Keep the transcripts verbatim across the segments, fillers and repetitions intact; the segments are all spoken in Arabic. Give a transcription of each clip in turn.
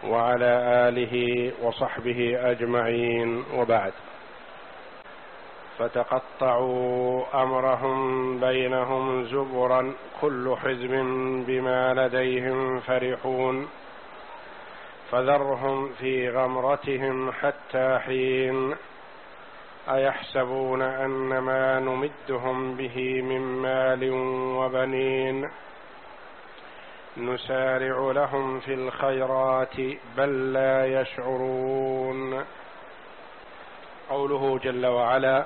وعلى آله وصحبه أجمعين، وبعد. فتقطعوا أمرهم بينهم زبرا كل حزب بما لديهم فرحون فذرهم في غمرتهم حتى حين أيحسبون أن ما نمدهم به من مال وبنين نسارع لهم في الخيرات بل لا يشعرون. قوله جل وعلا: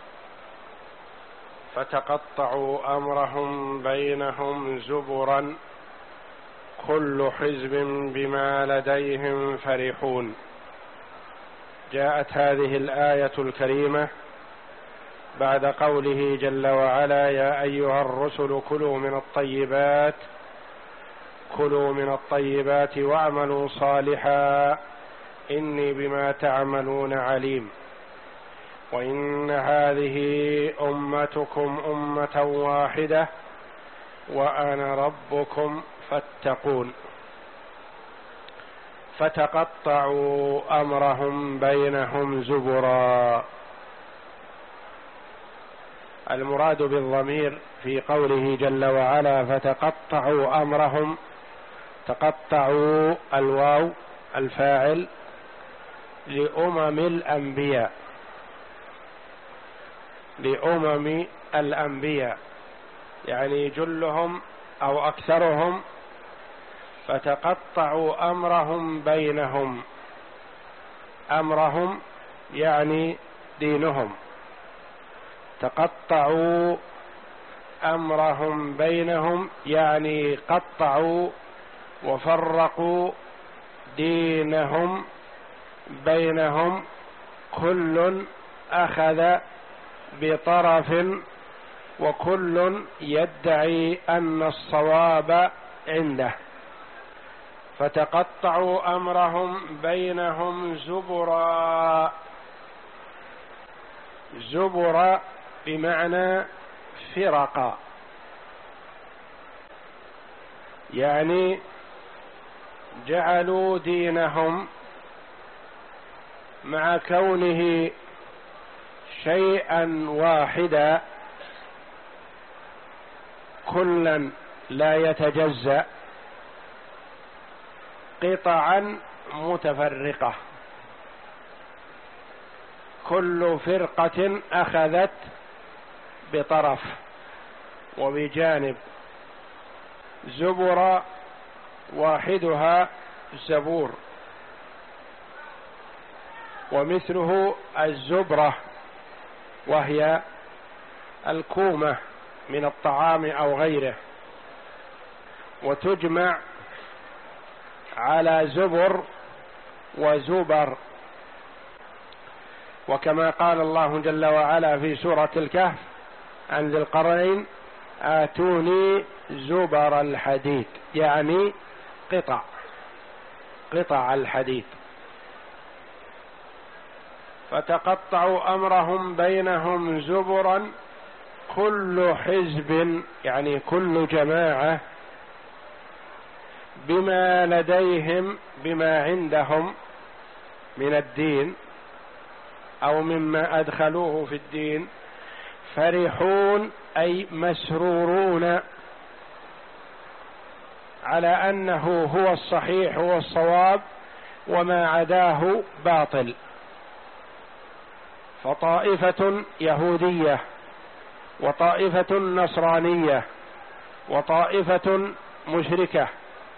فتقطعوا أمرهم بينهم زبرا كل حزب بما لديهم فرحون. جاءت هذه الآية الكريمة بعد قوله جل وعلا: يا أيها الرسل كلوا من الطيبات كلوا من الطيبات واعملوا صالحا إني بما تعملون عليم، وإن هذه أمتكم أمة واحدة وأنا ربكم فاتقون. فتقطعوا أمرهم بينهم زبرا. المراد بالضمير في قوله جل وعلا فتقطعوا أمرهم، تقطعوا الواو الفاعل لأمم الأنبياء لأمم الأنبياء يعني جلهم أو أكثرهم. فتقطعوا أمرهم بينهم، أمرهم يعني دينهم، تقطعوا أمرهم بينهم يعني قطعوا وفرقوا دينهم بينهم، كل أخذ بطرف وكل يدعي أن الصواب عنده. فتقطعوا أمرهم بينهم زبرا. زبرا بمعنى فرقا، يعني جعلوا دينهم مع كونه شيئا واحدا كلا لا يتجزأ قطعا متفرقة، كل فرقة أخذت بطرف وبجانب. زبر واحدها زبور، ومثله الزبرة وهي الكومة من الطعام أو غيره، وتجمع على زبر وزبر. وكما قال الله جل وعلا في سورة الكهف عن ذي القرنين: آتوني زبر الحديد، يعني قطع قطع الحديد. فتقطعوا أمرهم بينهم زبرا كل حزب يعني كل جماعة بما لديهم بما عندهم من الدين أو مما أدخلوه في الدين فرحون أي مسرورون على أنه هو الصحيح والصواب وما عداه باطل. فطائفة يهودية وطائفة نصرانية وطائفة مشركة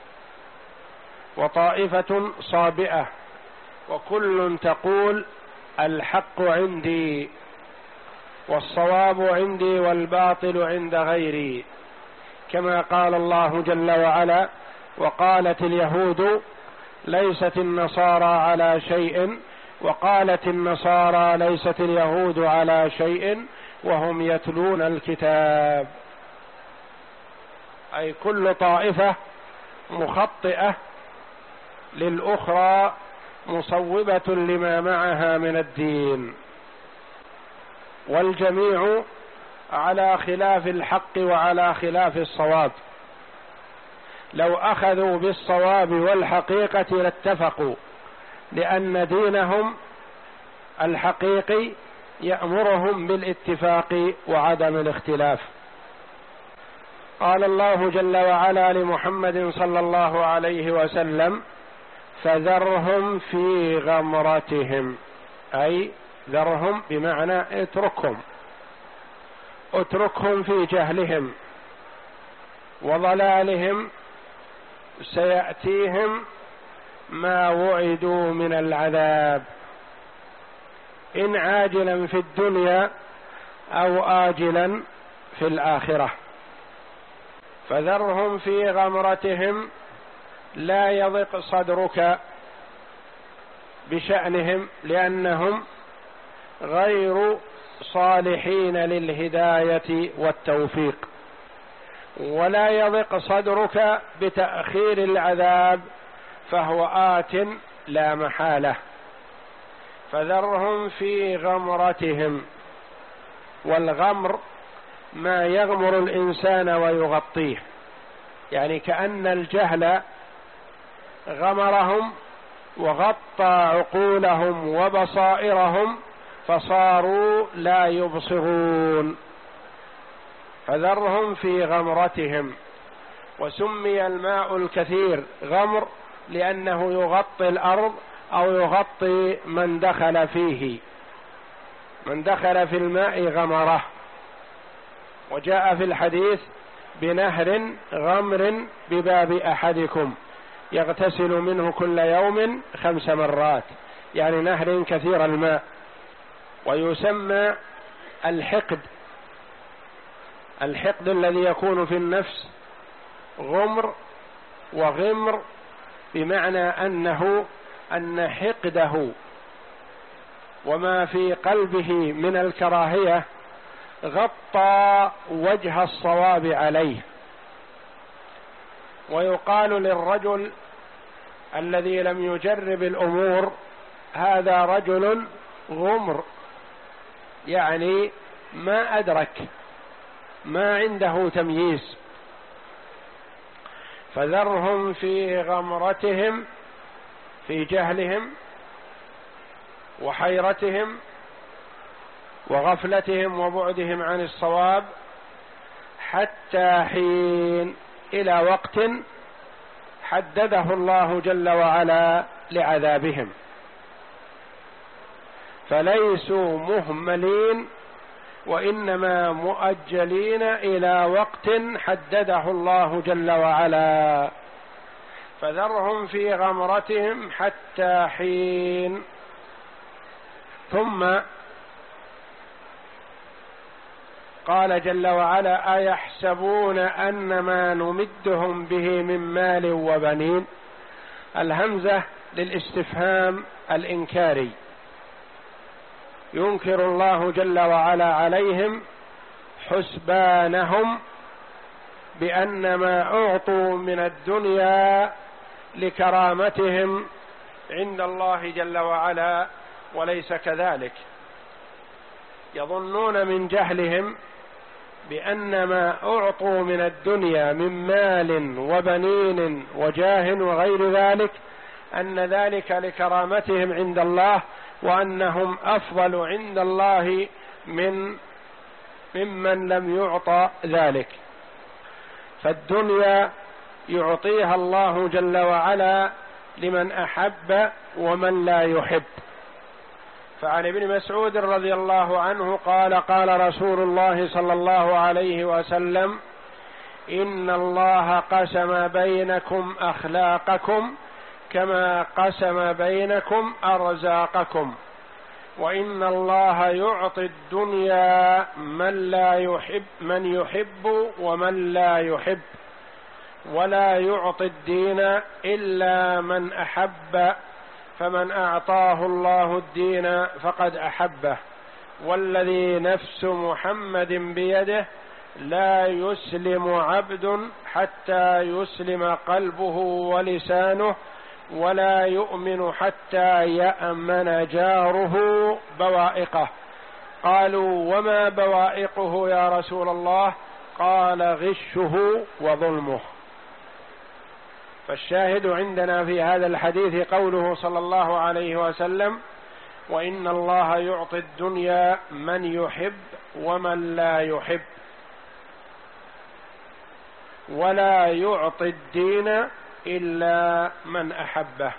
وطائفة صابئة، وكل تقول الحق عندي والصواب عندي والباطل عند غيري، كما قال الله جل وعلا: وقالت اليهود ليست النصارى على شيء وقالت النصارى ليست اليهود على شيء وهم يتلون الكتاب. أي كل طائفة مخطئة للأخرى مصوبة لما معها من الدين، والجميع على خلاف الحق وعلى خلاف الصواب. لو أخذوا بالصواب والحقيقة لاتفقوا، لأن دينهم الحقيقي يأمرهم بالاتفاق وعدم الاختلاف. قال الله جل وعلا لمحمد صلى الله عليه وسلم: فذرهم في غمرتهم، أي ذرهم بمعنى اتركهم، اتركهم في جهلهم وضلالهم، سيأتيهم ما وعدوا من العذاب، إن عاجلا في الدنيا أو آجلا في الآخرة. فذرهم في غمرتهم، لا يضق صدرك بشأنهم لأنهم غير صالحين للهداية والتوفيق، ولا يضق صدرك بتأخير العذاب فهو آت لا محالة. فذرهم في غمرتهم، والغمر ما يغمر الإنسان ويغطيه، يعني كأن الجهل غمرهم وغطى عقولهم وبصائرهم فصاروا لا يبصرون. فذرهم في غمرتهم. وسمي الماء الكثير غمر لأنه يغطي الأرض أو يغطي من دخل فيه، من دخل في الماء غمره. وجاء في الحديث: بنهر غمر بباب أحدكم يغتسل منه كل يوم خمس مرات، يعني نهر كثير الماء. ويسمى الحقد، الحقد الذي يكون في النفس غمر وغمر، بمعنى أنه أن حقده وما في قلبه من الكراهية غطى وجه الصواب عليه. ويقال للرجل الذي لم يجرب الأمور: هذا رجل غمر، يعني ما أدرك، ما عنده تمييز. فذرهم في غمرتهم، في جهلهم وحيرتهم وغفلتهم وبعدهم عن الصواب، حتى حين، إلى وقت حدده الله جل وعلا لعذابهم. فليسوا مهملين، وإنما مؤجلين إلى وقت حدده الله جل وعلا. فذرهم في غمرتهم حتى حين. ثم قال جل وعلا: أيحسبون أن ما نمدهم به من مال وبنين. الهمزة للاستفهام الإنكاري، ينكر الله جل وعلا عليهم حسبانهم بأن ما أعطوا من الدنيا لكرامتهم عند الله جل وعلا، وليس كذلك. يظنون من جهلهم بأن ما أعطوا من الدنيا من مال وبنين وجاه وغير ذلك أن ذلك لكرامتهم عند الله، وأنهم أفضل عند الله من ممن لم يعطى ذلك. فالدنيا يعطيها الله جل وعلا لمن أحب ومن لا يحب. فعن ابن مسعود رضي الله عنه قال: قال رسول الله صلى الله عليه وسلم: إن الله قسم بينكم أخلاقكم كما قسم بينكم أرزاقكم، وإن الله يعطي الدنيا من لا يحب من يحب ومن لا يحب، ولا يعطي الدين إلا من أحب، فمن أعطاه الله الدين فقد أحبه، والذي نفس محمد بيده لا يسلم عبد حتى يسلم قلبه ولسانه، ولا يؤمن حتى يأمن جاره بوائقه. قالوا: وما بوائقه يا رسول الله؟ قال: غشه وظلمه. فالشاهد عندنا في هذا الحديث قوله صلى الله عليه وسلم: وإن الله يعطي الدنيا من يحب ومن لا يحب، ولا يعطي الدين إلا من أحبه.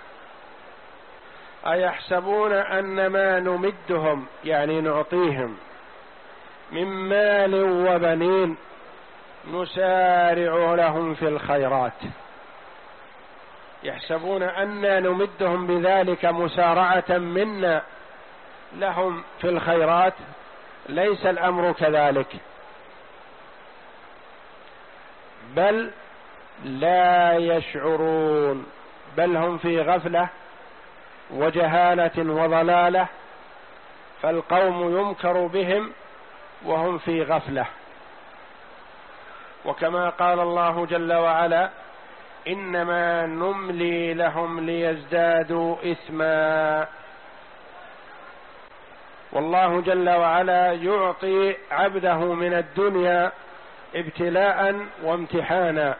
أيحسبون أن ما نمدهم، يعني نعطيهم، من مال وبنين نسارع لهم في الخيرات، يحسبون أننا نمدهم بذلك مسارعة منا لهم في الخيرات؟ ليس الأمر كذلك، بل لا يشعرون، بل هم في غفلة وجهالة وضلالة، فالقوم يمكر بهم وهم في غفلة. وكما قال الله جل وعلا: إنما نملي لهم ليزدادوا إثما. والله جل وعلا يعطي عبده من الدنيا ابتلاء وامتحانا،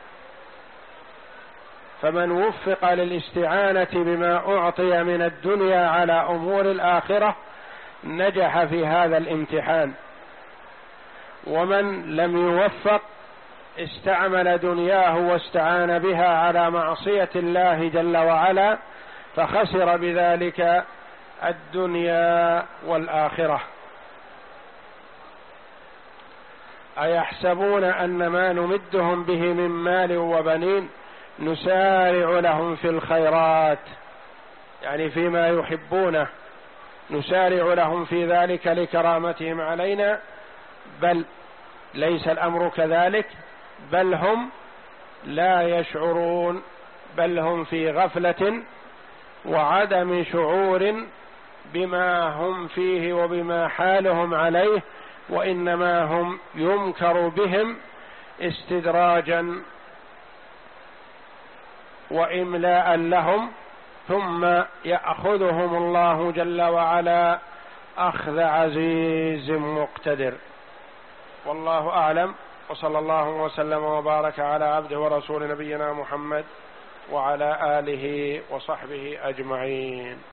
فمن وفق للاستعانة بما أعطي من الدنيا على أمور الآخرة نجح في هذا الامتحان، ومن لم يوفق استعمل دنياه واستعان بها على معصية الله جل وعلا، فخسر بذلك الدنيا والآخرة. أيحسبون أن ما نمدهم به من مال وبنين نسارع لهم في الخيرات، يعني فيما يحبونه نسارع لهم في ذلك لكرامتهم علينا؟ بل ليس الأمر كذلك، بل هم لا يشعرون، بل هم في غفلة وعدم شعور بما هم فيه وبما حالهم عليه، وإنما هم يمكر بهم استدراجا وإملاء لهم، ثم يأخذهم الله جل وعلا أخذ عزيز مقتدر. والله أعلم، وصلى الله وسلم وبارك على عبده ورسول نبينا محمد وعلى آله وصحبه أجمعين.